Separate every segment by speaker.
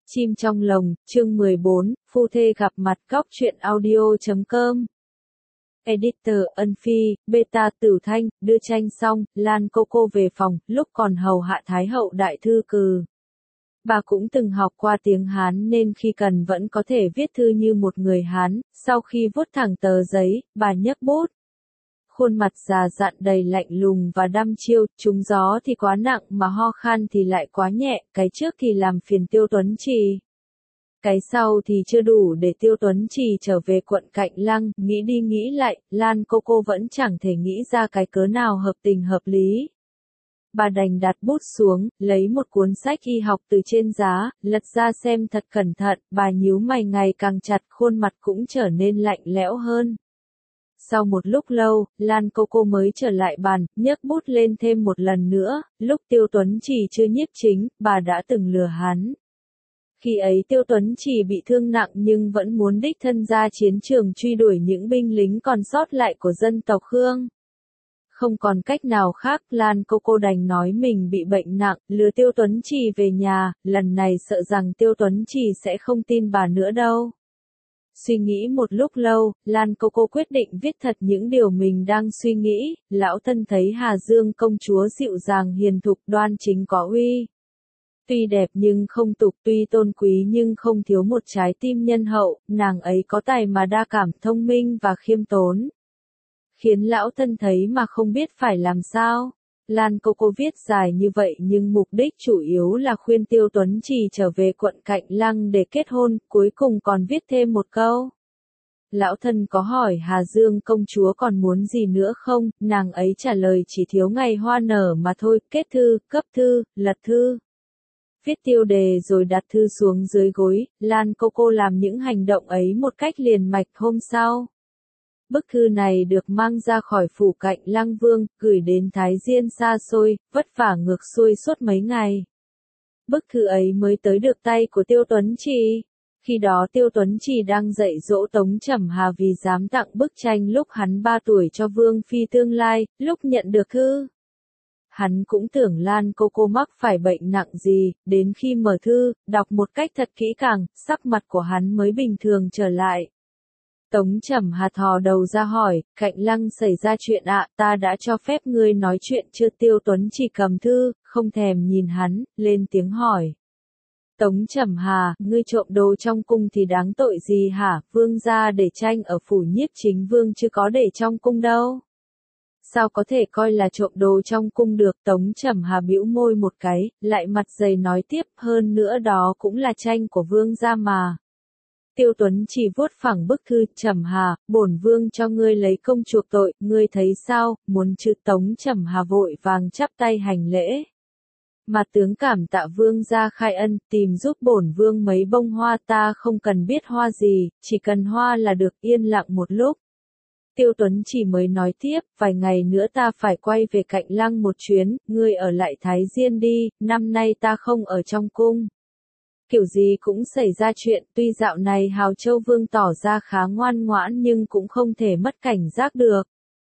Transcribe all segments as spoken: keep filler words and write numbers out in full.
Speaker 1: Chim trong lồng, chương mười bốn, phu thê gặp mặt góc truyện audio chấm com. Editor, Ân Phi, Beta Tử Thanh, đưa tranh xong, Lan Coco về phòng, lúc còn hầu hạ Thái hậu đại thư cừ. Bà cũng từng học qua tiếng Hán nên khi cần vẫn có thể viết thư như một người Hán, sau khi vuốt thẳng tờ giấy, bà nhấc bút. Khuôn mặt già dặn đầy lạnh lùng và đăm chiêu, trúng gió thì quá nặng mà ho khan thì lại quá nhẹ, cái trước thì làm phiền Tiêu Tuấn Trì. Cái sau thì chưa đủ để Tiêu Tuấn Trì trở về quận Cạnh Lăng, nghĩ đi nghĩ lại, Lan Coco vẫn chẳng thể nghĩ ra cái cớ nào hợp tình hợp lý. Bà đành đặt bút xuống, lấy một cuốn sách y học từ trên giá, lật ra xem thật cẩn thận, bà nhíu mày ngày càng chặt, khuôn mặt cũng trở nên lạnh lẽo hơn. Sau một lúc lâu, Lan Coco mới trở lại bàn, nhấc bút lên thêm một lần nữa, lúc Tiêu Tuấn Trì chưa nhiếp chính, bà đã từng lừa hắn. Khi ấy Tiêu Tuấn Trì bị thương nặng nhưng vẫn muốn đích thân ra chiến trường truy đuổi những binh lính còn sót lại của dân tộc Khương. Không còn cách nào khác, Lan Coco đành nói mình bị bệnh nặng, lừa Tiêu Tuấn Trì về nhà, lần này sợ rằng Tiêu Tuấn Trì sẽ không tin bà nữa đâu. Suy nghĩ một lúc lâu, Lan Coco quyết định viết thật những điều mình đang suy nghĩ. Lão thân thấy Hà Dương công chúa dịu dàng hiền thục đoan chính có uy. Tuy đẹp nhưng không tục, tuy tôn quý nhưng không thiếu một trái tim nhân hậu, nàng ấy có tài mà đa cảm, thông minh và khiêm tốn. Khiến lão thân thấy mà không biết phải làm sao. Lan Coco viết dài như vậy nhưng mục đích chủ yếu là khuyên Tiêu Tuấn Trì trở về quận Cạnh Lăng để kết hôn, cuối cùng còn viết thêm một câu. Lão thân có hỏi Hà Dương công chúa còn muốn gì nữa không, nàng ấy trả lời chỉ thiếu ngày hoa nở mà thôi, kết thư, cấp thư, lật thư. Viết tiêu đề rồi đặt thư xuống dưới gối, Lan Coco làm những hành động ấy một cách liền mạch. Hôm sau, bức thư này được mang ra khỏi phủ Cạnh Lăng Vương, gửi đến Thái Diên xa xôi, vất vả ngược xuôi suốt mấy ngày. Bức thư ấy mới tới được tay của Tiêu Tuấn Trì. Khi đó Tiêu Tuấn Trì đang dạy dỗ Tống Trầm Hà vì dám tặng bức tranh lúc hắn ba tuổi cho Vương Phi tương lai, lúc nhận được thư. Hắn cũng tưởng Lan Coco mắc phải bệnh nặng gì, đến khi mở thư, đọc một cách thật kỹ càng, sắc mặt của hắn mới bình thường trở lại. Tống Trầm Hà thò đầu ra hỏi, Cạnh Lăng xảy ra chuyện ạ, ta đã cho phép ngươi nói chuyện chưa? Tiêu Tuấn Trì cầm thư, không thèm nhìn hắn, lên tiếng hỏi. Tống Trầm Hà, ngươi trộm đồ trong cung thì đáng tội gì hả? Vương gia để tranh ở phủ nhiếp chính vương chưa có để trong cung đâu. Sao có thể coi là trộm đồ trong cung được? Tống Trầm Hà bĩu môi một cái, lại mặt dày nói tiếp, hơn nữa đó cũng là tranh của vương gia mà. Tiêu Tuấn Trì vuốt phẳng bức thư, Trầm Hà, bổn vương cho ngươi lấy công chuộc tội, ngươi thấy sao, muốn chứ? Tống Trầm Hà vội vàng chắp tay hành lễ. Mà tướng cảm tạ vương gia khai ân, tìm giúp bổn vương mấy bông hoa, ta không cần biết hoa gì, chỉ cần hoa là được. Yên lặng một lúc. Tiêu Tuấn Trì mới nói tiếp, vài ngày nữa ta phải quay về Cạnh Lăng một chuyến, ngươi ở lại Thái Diên đi, năm nay ta không ở trong cung. Kiểu gì cũng xảy ra chuyện, tuy dạo này Hào Châu Vương tỏ ra khá ngoan ngoãn nhưng cũng không thể mất cảnh giác được.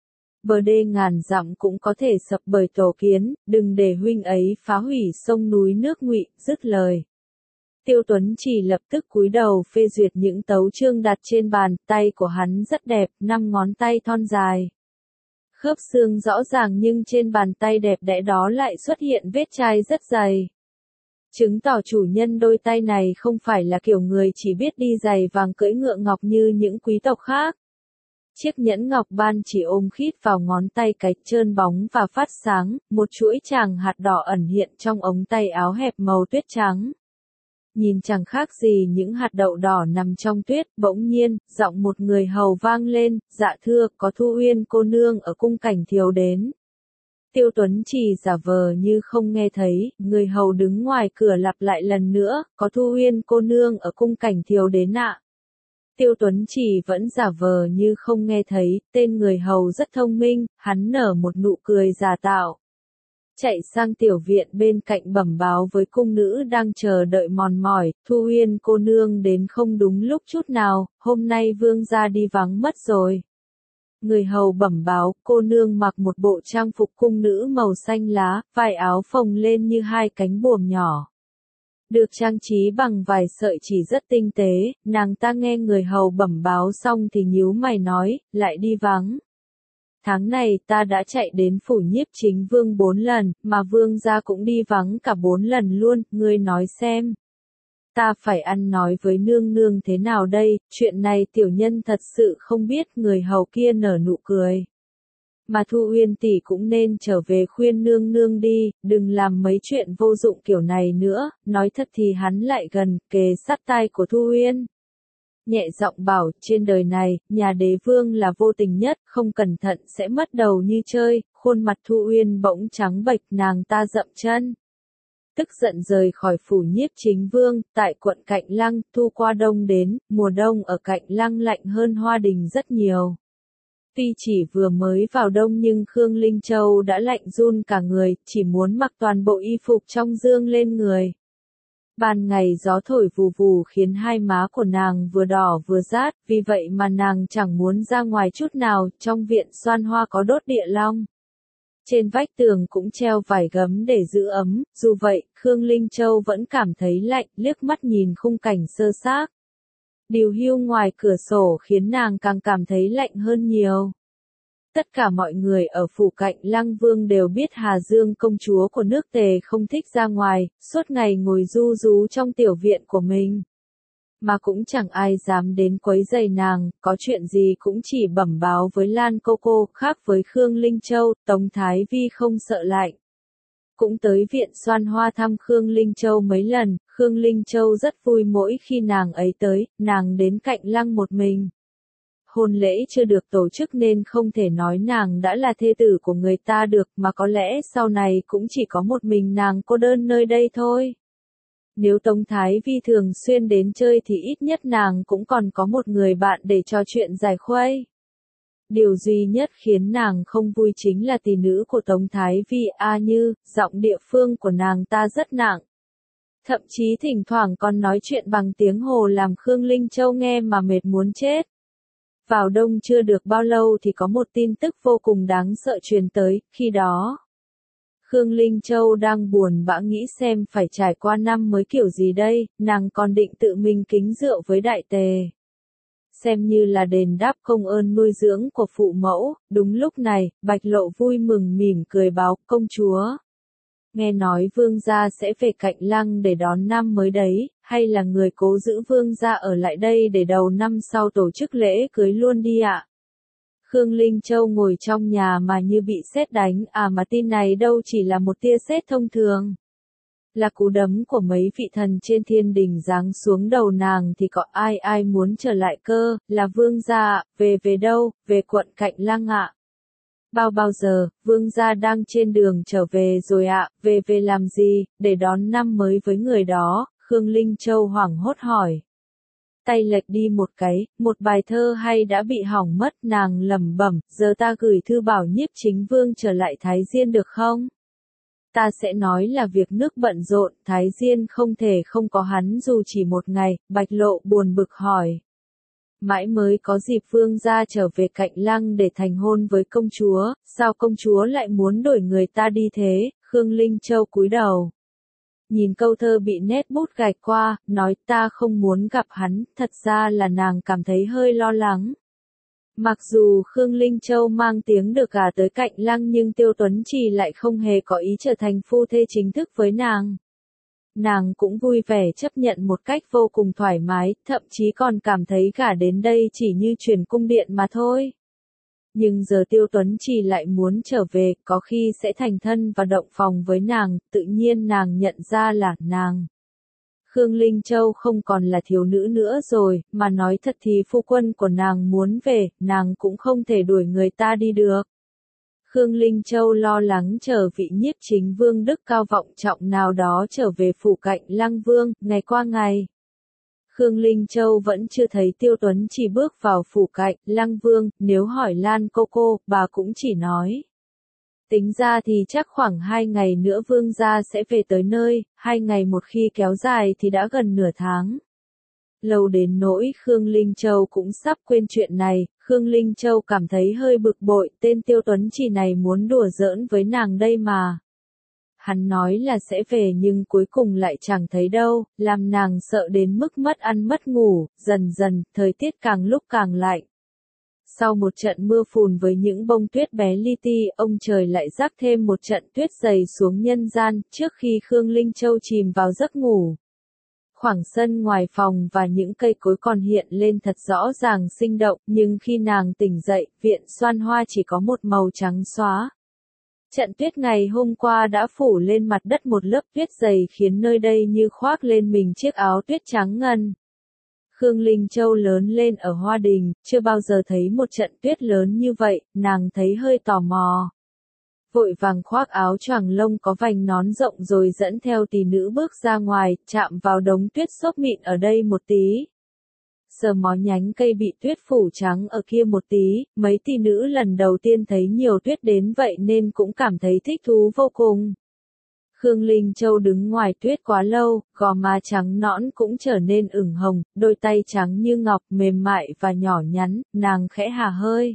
Speaker 1: Bờ đê ngàn dặm cũng có thể sập bởi tổ kiến, đừng để huynh ấy phá hủy sông núi nước Ngụy. Dứt lời. Tiêu Tuấn Trì lập tức cúi đầu phê duyệt những tấu chương đặt trên bàn, tay của hắn rất đẹp, năm ngón tay thon dài. Khớp xương rõ ràng nhưng trên bàn tay đẹp đẽ đó lại xuất hiện vết chai rất dày. Chứng tỏ chủ nhân đôi tay này không phải là kiểu người chỉ biết đi giày vàng cưỡi ngựa ngọc như những quý tộc khác. Chiếc nhẫn ngọc ban chỉ ôm khít vào ngón tay cái, trơn bóng và phát sáng, một chuỗi tràng hạt đỏ ẩn hiện trong ống tay áo hẹp màu tuyết trắng. Nhìn chẳng khác gì những hạt đậu đỏ nằm trong tuyết. Bỗng nhiên, giọng một người hầu vang lên, dạ thưa, có Thu Uyên cô nương ở cung Cảnh Thiếu đến. Tiêu Tuấn Trì giả vờ như không nghe thấy, người hầu đứng ngoài cửa lặp lại lần nữa, có Thu Uyên cô nương ở cung Cảnh Thiếu đến ạ. Tiêu Tuấn Trì vẫn giả vờ như không nghe thấy, tên người hầu rất thông minh, hắn nở một nụ cười giả tạo. Chạy sang tiểu viện bên cạnh bẩm báo với cung nữ đang chờ đợi mòn mỏi, Thu Uyên cô nương đến không đúng lúc chút nào, hôm nay vương gia đi vắng mất rồi. Người hầu bẩm báo, cô nương mặc một bộ trang phục cung nữ màu xanh lá, vải áo phồng lên như hai cánh buồm nhỏ. được trang trí bằng vài sợi chỉ rất tinh tế, nàng ta nghe người hầu bẩm báo xong thì nhíu mày nói, lại đi vắng. Tháng này ta đã chạy đến phủ nhiếp chính vương bốn lần, mà vương gia cũng đi vắng cả bốn lần luôn, ngươi nói xem. Ta phải ăn nói với nương nương thế nào đây, chuyện này tiểu nhân thật sự không biết, người hầu kia nở nụ cười. Mà Thu Uyên tỷ cũng nên trở về khuyên nương nương đi, đừng làm mấy chuyện vô dụng kiểu này nữa, nói thật thì hắn lại gần, kề sát tai của Thu Uyên. Nhẹ giọng bảo, trên đời này, nhà đế vương là vô tình nhất, không cẩn thận sẽ mất đầu như chơi, khuôn mặt Thu Uyên bỗng trắng bệch, nàng ta dậm chân. Tức giận rời khỏi phủ nhiếp chính vương, tại quận Cạnh Lăng, thu qua đông đến, mùa đông ở Cạnh Lăng lạnh hơn Hoa Đình rất nhiều. Tuy chỉ vừa mới vào đông nhưng Khương Linh Châu đã lạnh run cả người, chỉ muốn mặc toàn bộ y phục trong dương lên người. Ban ngày gió thổi vù vù khiến hai má của nàng vừa đỏ vừa rát, vì vậy mà nàng chẳng muốn ra ngoài chút nào, trong viện Xoan Hoa có đốt địa long. Trên vách tường cũng treo vải gấm để giữ ấm, dù vậy, Khương Linh Châu vẫn cảm thấy lạnh, liếc mắt nhìn khung cảnh sơ xác. Điều hưu ngoài cửa sổ khiến nàng càng cảm thấy lạnh hơn nhiều. Tất cả mọi người ở phủ Cạnh Lăng Vương đều biết Hà Dương công chúa của nước Tề không thích ra ngoài, suốt ngày ngồi ru rú trong tiểu viện của mình. Mà cũng chẳng ai dám đến quấy rầy nàng, có chuyện gì cũng chỉ bẩm báo với Lan cô cô, khác với Khương Linh Châu, Tống Thái Vi không sợ lạnh. Cũng tới viện Xoan Hoa thăm Khương Linh Châu mấy lần, Khương Linh Châu rất vui mỗi khi nàng ấy tới, nàng đến Cạnh Lăng một mình. Hôn lễ chưa được tổ chức nên không thể nói nàng đã là thê tử của người ta được, mà có lẽ sau này cũng chỉ có một mình nàng cô đơn nơi đây thôi. Nếu Tống Thái Vi thường xuyên đến chơi thì ít nhất nàng cũng còn có một người bạn để trò chuyện giải khuây. Điều duy nhất khiến nàng không vui chính là tỷ nữ của Tống Thái Vi A Như, giọng địa phương của nàng ta rất nặng. Thậm chí thỉnh thoảng còn nói chuyện bằng tiếng Hồ làm Khương Linh Châu nghe mà mệt muốn chết. Vào đông chưa được bao lâu thì có một tin tức vô cùng đáng sợ truyền tới, khi đó. Khương Linh Châu đang buồn bã nghĩ xem phải trải qua năm mới kiểu gì đây, nàng còn định tự mình kính rượu với Đại Tề. Xem như là đền đáp công ơn nuôi dưỡng của phụ mẫu, đúng lúc này, Bạch Lộ vui mừng mỉm cười báo, công chúa. Nghe nói vương gia sẽ về Cạnh Lăng để đón năm mới đấy, hay là người cố giữ vương gia ở lại đây để đầu năm sau tổ chức lễ cưới luôn đi ạ? Khương Linh Châu ngồi trong nhà mà như bị sét đánh, à mà tin này đâu chỉ là một tia sét thông thường. Là cú đấm của mấy vị thần trên thiên đình giáng xuống đầu nàng thì có ai ai muốn trở lại cơ, là vương gia, về về đâu, về quận Cạnh Lăng ạ. Bao bao giờ, vương gia đang trên đường trở về rồi ạ, về về làm gì, để đón năm mới với người đó, Khương Linh Châu hoảng hốt hỏi. Tay lệch đi một cái, một bài thơ hay đã bị hỏng mất, nàng lẩm bẩm, giờ ta gửi thư bảo nhiếp chính vương trở lại Thái Diên được không? Ta sẽ nói là việc nước bận rộn, Thái Diên không thể không có hắn dù chỉ một ngày, Bạch Lộ buồn bực hỏi. Mãi mới có dịp vương gia trở về Cạnh Lăng để thành hôn với công chúa, sao công chúa lại muốn đổi người ta đi thế, Khương Linh Châu cúi đầu. Nhìn câu thơ bị nét bút gạch qua, nói ta không muốn gặp hắn, thật ra là nàng cảm thấy hơi lo lắng. Mặc dù Khương Linh Châu mang tiếng được gả tới Cạnh Lăng nhưng Tiêu Tuấn Trì lại không hề có ý trở thành phu thê chính thức với nàng. Nàng cũng vui vẻ chấp nhận một cách vô cùng thoải mái, thậm chí còn cảm thấy gả đến đây chỉ như chuyển cung điện mà thôi. Nhưng giờ Tiêu Tuấn Trì lại muốn trở về, có khi sẽ thành thân và động phòng với nàng, tự nhiên nàng nhận ra là nàng. Khương Linh Châu không còn là thiếu nữ nữa rồi, mà nói thật thì phu quân của nàng muốn về, nàng cũng không thể đuổi người ta đi được. Khương Linh Châu lo lắng chờ vị nhiếp chính vương đức cao vọng trọng nào đó trở về phủ Cạnh Lăng Vương, ngày qua ngày. Khương Linh Châu vẫn chưa thấy Tiêu Tuấn Trì bước vào phủ Cạnh Lăng Vương, nếu hỏi Lan cô cô, bà cũng chỉ nói. Tính ra thì chắc khoảng hai ngày nữa vương gia sẽ về tới nơi, hai ngày một khi kéo dài thì đã gần nửa tháng. Lâu đến nỗi Khương Linh Châu cũng sắp quên chuyện này, Khương Linh Châu cảm thấy hơi bực bội, tên Tiêu Tuấn Trì này muốn đùa giỡn với nàng đây mà. Hắn nói là sẽ về nhưng cuối cùng lại chẳng thấy đâu, làm nàng sợ đến mức mất ăn mất ngủ, dần dần, thời tiết càng lúc càng lạnh. Sau một trận mưa phùn với những bông tuyết bé li ti, ông trời lại rắc thêm một trận tuyết dày xuống nhân gian, trước khi Khương Linh Châu chìm vào giấc ngủ. Khoảng sân ngoài phòng và những cây cối còn hiện lên thật rõ ràng sinh động, nhưng khi nàng tỉnh dậy, viện Xoan Hoa chỉ có một màu trắng xóa. Trận tuyết ngày hôm qua đã phủ lên mặt đất một lớp tuyết dày khiến nơi đây như khoác lên mình chiếc áo tuyết trắng ngần. Khương Linh Châu lớn lên ở Hoa Đình, chưa bao giờ thấy một trận tuyết lớn như vậy, nàng thấy hơi tò mò. Vội vàng khoác áo choàng lông có vành nón rộng rồi dẫn theo tỷ nữ bước ra ngoài, chạm vào đống tuyết xốp mịn ở đây một tí. Sờ mó nhánh cây bị tuyết phủ trắng ở kia một tí, mấy tỷ nữ lần đầu tiên thấy nhiều tuyết đến vậy nên cũng cảm thấy thích thú vô cùng. Khương Linh Châu đứng ngoài tuyết quá lâu, gò má trắng nõn cũng trở nên ửng hồng, đôi tay trắng như ngọc mềm mại và nhỏ nhắn, nàng khẽ hà hơi.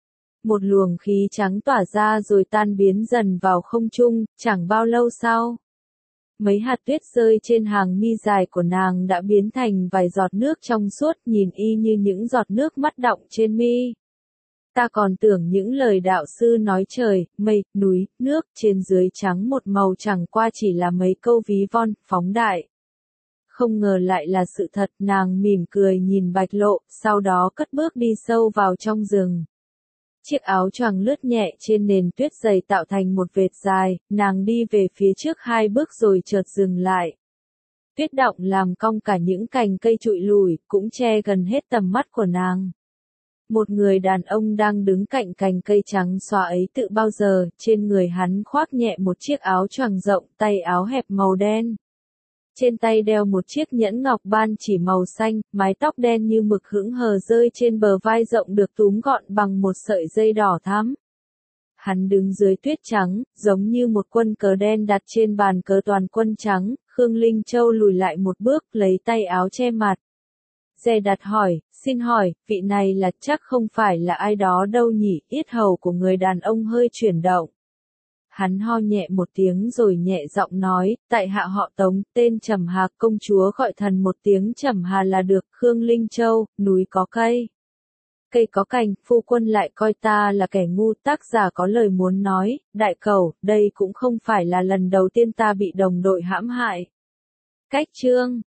Speaker 1: Một luồng khí trắng tỏa ra rồi tan biến dần vào không trung, chẳng bao lâu sau. Mấy hạt tuyết rơi trên hàng mi dài của nàng đã biến thành vài giọt nước trong suốt, nhìn y như những giọt nước mắt đọng trên mi. Ta còn tưởng những lời đạo sư nói trời, mây, núi, nước, trên dưới trắng một màu chẳng qua chỉ là mấy câu ví von, phóng đại. Không ngờ lại là sự thật, nàng mỉm cười nhìn Bạch Lộ, sau đó cất bước đi sâu vào trong rừng. Chiếc áo choàng lướt nhẹ trên nền tuyết dày tạo thành một vệt dài, nàng đi về phía trước hai bước rồi chợt dừng lại. Tuyết đọng làm cong cả những cành cây trụi lùi, cũng che gần hết tầm mắt của nàng. Một người đàn ông đang đứng cạnh cành cây trắng xóa ấy tự bao giờ, trên người hắn khoác nhẹ một chiếc áo choàng rộng, tay áo hẹp màu đen. Trên tay đeo một chiếc nhẫn ngọc ban chỉ màu xanh, mái tóc đen như mực hững hờ rơi trên bờ vai rộng được túm gọn bằng một sợi dây đỏ thắm. Hắn đứng dưới tuyết trắng, giống như một quân cờ đen đặt trên bàn cờ toàn quân trắng. Khương Linh Châu lùi lại một bước, lấy tay áo che mặt. Dè đặt hỏi, xin hỏi, vị này là chắc không phải là ai đó đâu nhỉ? Yết hầu của người đàn ông hơi chuyển động. Hắn ho nhẹ một tiếng rồi nhẹ giọng nói, tại hạ họ Tống, tên Trầm Hà, công chúa gọi thần một tiếng Trầm Hà là được. Khương Linh Châu, núi có cây, cây có cành, phu quân lại coi ta là kẻ ngu. Tác giả có lời muốn nói, đại cẩu, đây cũng không phải là lần đầu tiên ta bị đồng đội hãm hại. Cách chương